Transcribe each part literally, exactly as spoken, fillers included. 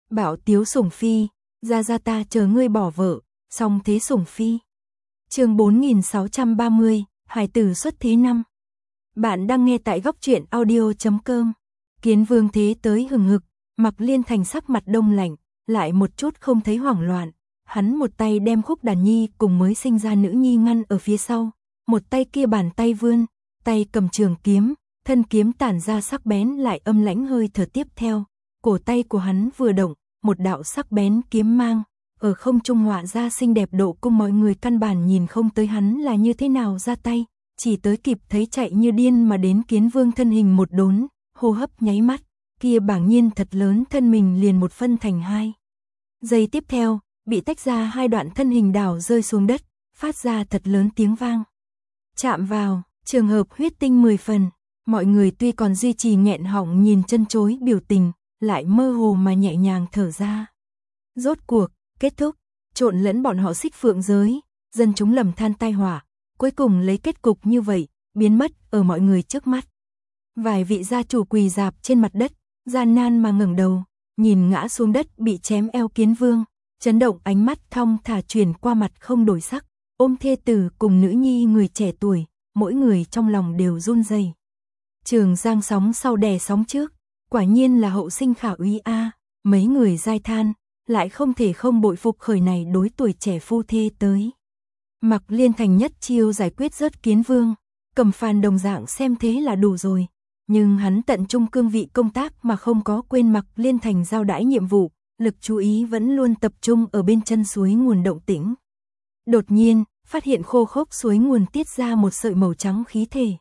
Bảo tiếu sủng phi, ra ra ta chờ ngươi bỏ vợ, song thế sủng phi. Chương bốn nghìn sáu trăm ba mươi, hài tử xuất thế năm. Bạn đang nghe tại góc truyện audio chấm com. Kiến Vương thế tới hừng hực, Mặc Liên Thành sắc mặt đông lạnh, lại một chút không thấy hoảng loạn. Hắn một tay đem Khúc Đàn Nhi cùng mới sinh ra nữ nhi ngăn ở phía sau, một tay kia bàn tay vươn, tay cầm trường kiếm, thân kiếm tản ra sắc bén lại âm lãnh hơi thở tiếp theo. Cổ tay của hắn vừa động, một đạo sắc bén kiếm mang, ở không trung họa ra xinh đẹp độ cung, mọi người căn bản nhìn không tới hắn là như thế nào ra tay, chỉ tới kịp thấy chạy như điên mà đến Kiến Vương thân hình một đốn, hô hấp nháy mắt, kia bảng nhiên thật lớn thân mình liền một phân thành hai. Giây tiếp theo, bị tách ra hai đoạn thân hình đảo rơi xuống đất, phát ra thật lớn tiếng vang. Chạm vào, trường hợp huyết tinh mười phần, mọi người tuy còn duy trì nghẹn họng nhìn chân chối biểu tình, lại mơ hồ mà nhẹ nhàng thở ra. Rốt cuộc, kết thúc, trộn lẫn bọn họ Xích Phượng giới, dân chúng lầm than tai họa, cuối cùng lấy kết cục như vậy, biến mất ở mọi người trước mắt. Vài vị gia chủ quỳ rạp trên mặt đất, gian nan mà ngẩng đầu, nhìn ngã xuống đất bị chém eo Kiến Vương, chấn động ánh mắt thong thả chuyển qua mặt không đổi sắc, ôm thê tử cùng nữ nhi người trẻ tuổi, mỗi người trong lòng đều run rẩy. Trường Giang sóng sau đè sóng trước, quả nhiên là hậu sinh khả úy a, mấy người giai than, lại không thể không bội phục khởi này đối tuổi trẻ phu thê tới. Mặc Liên Thành nhất chiêu giải quyết rớt Kiến Vương, Cầm Phàn đồng dạng xem thế là đủ rồi, nhưng hắn tận trung cương vị công tác mà không có quên Mặc Liên Thành giao đãi nhiệm vụ, lực chú ý vẫn luôn tập trung ở bên chân suối nguồn động tĩnh. Đột nhiên, phát hiện khô khốc suối nguồn tiết ra một sợi màu trắng khí thể.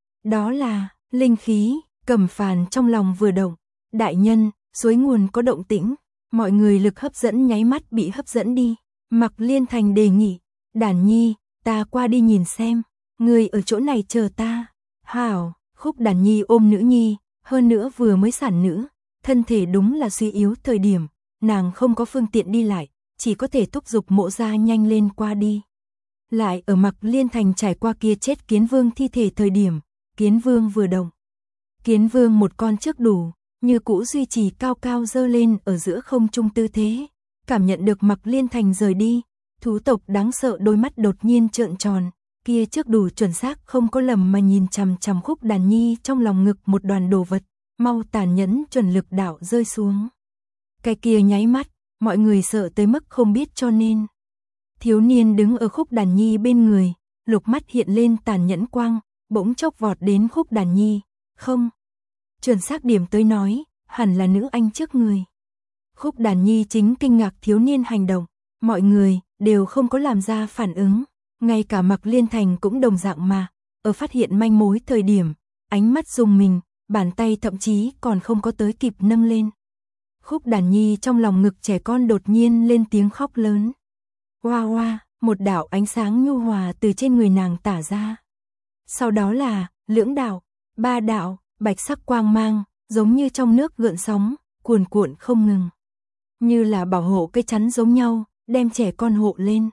Đó là linh khí. Cầm Phàn trong lòng vừa động, đại nhân, suối nguồn có động tĩnh, mọi người lực hấp dẫn nháy mắt bị hấp dẫn đi. Mặc Liên Thành đề nghị, Đàn Nhi, ta qua đi nhìn xem, người ở chỗ này chờ ta. Hảo, Khúc Đàn Nhi ôm nữ nhi, hơn nữa vừa mới sản nữ, thân thể đúng là suy yếu thời điểm, nàng không có phương tiện đi lại, chỉ có thể thúc giục Mộ gia nhanh lên qua đi. Lại ở Mặc Liên Thành trải qua kia chết Kiến Vương thi thể thời điểm, Kiến Vương vừa động. Kiến Vương một con trước đủ, như cũ duy trì cao cao dơ lên ở giữa không trung tư thế, cảm nhận được Mặc Liên Thành rời đi, thú tộc đáng sợ đôi mắt đột nhiên trợn tròn, kia trước đủ chuẩn xác không có lầm mà nhìn chằm chằm Khúc Đàn Nhi trong lòng ngực một đoàn đồ vật, mau tàn nhẫn chuẩn lực đạo rơi xuống. Cái kia nháy mắt, mọi người sợ tới mức không biết cho nên. Thiếu niên đứng ở Khúc Đàn Nhi bên người, lục mắt hiện lên tàn nhẫn quang, bỗng chốc vọt đến Khúc Đàn Nhi, không. Chuẩn xác điểm tới nói, hẳn là nữ anh trước người. Khúc Đàn Nhi chính kinh ngạc thiếu niên hành động, mọi người đều không có làm ra phản ứng, ngay cả Mặc Liên Thành cũng đồng dạng mà, ở phát hiện manh mối thời điểm, ánh mắt rùng mình, bàn tay thậm chí còn không có tới kịp nâng lên. Khúc Đàn Nhi trong lòng ngực trẻ con đột nhiên lên tiếng khóc lớn. Oa oa, một đạo ánh sáng nhu hòa từ trên người nàng tả ra. Sau đó là lưỡng đạo, ba đạo, bạch sắc quang mang, giống như trong nước gợn sóng, cuồn cuộn không ngừng. Như là bảo hộ cây chắn giống nhau, đem trẻ con hộ lên.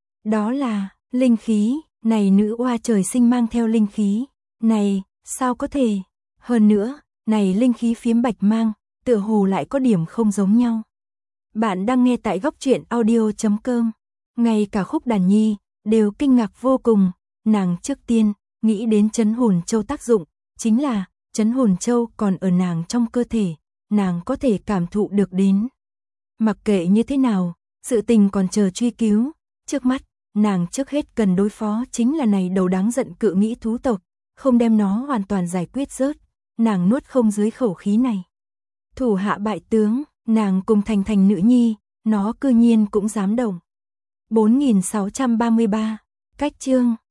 Đó là linh khí, này nữ oa trời sinh mang theo linh khí. Này, sao có thể? Hơn nữa, này linh khí phiếm bạch mang, tựa hồ lại có điểm không giống nhau. Bạn đang nghe tại góc truyện audio chấm com. Ngay cả Khúc Đàn Nhi đều kinh ngạc vô cùng, nàng trước tiên nghĩ đến Trấn Hồn Châu tác dụng, chính là Trấn Hồn Châu còn ở nàng trong cơ thể, nàng có thể cảm thụ được đến. Mặc kệ như thế nào, sự tình còn chờ truy cứu, trước mắt, nàng trước hết cần đối phó chính là này đầu đáng giận cự nghĩ thú tộc, không đem nó hoàn toàn giải quyết rớt, nàng nuốt không dưới khẩu khí này. Thủ hạ bại tướng, nàng cùng Thành Thành nữ nhi, nó cư nhiên cũng dám động. bốn nghìn sáu trăm ba mươi ba, cách chương